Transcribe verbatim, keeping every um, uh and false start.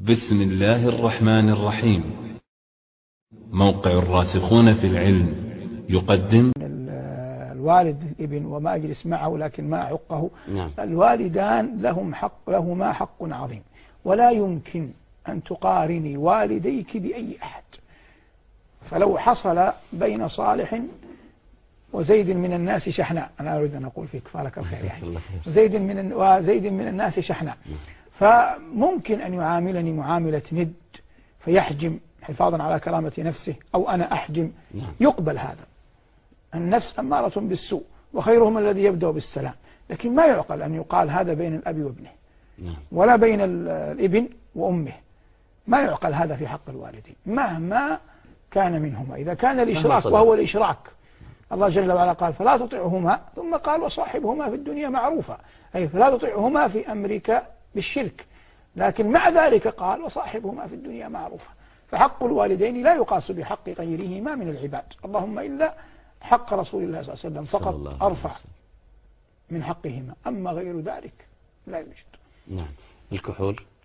بسم الله الرحمن الرحيم. موقع الراسخون في العلم يقدم الوالد الابن وما أجلس معه لكن ما أعقه. نعم. الوالدان لهم حق، لهما حق عظيم، ولا يمكن أن تقارني والديك بأي أحد. فلو حصل بين صالح وزيد من الناس شحناء، أنا أريد أن أقول فيك فالك الخير يعني زيد من وزيد من الناس شحناء، فممكن أن يعاملني معاملة ند فيحجم حفاظا على كرامة نفسه، أو أنا أحجم، يقبل هذا. النفس أمارة بالسوء وخيرهم الذي يبدأ بالسلام، لكن ما يعقل أن يقال هذا بين الأب وابنه ولا بين الابن وأمه. ما يعقل هذا في حق الوالدين مهما كان منهما. إذا كان الإشراك وهو الإشراك، الله جل وعلا قال فلا تطعهما، ثم قال وصاحبهما في الدنيا معروفا، أي فلا تطعهما في أمرك بالشرك، لكن مع ذلك قال وصاحبهما في الدنيا معروفا. فحق الوالدين لا يقاس بحق غيرهما من العباد، اللهم إلا حق رسول الله صلى الله عليه وسلم فقط أرفع من حقهما، أما غير ذلك لا يوجد. نعم. الكحول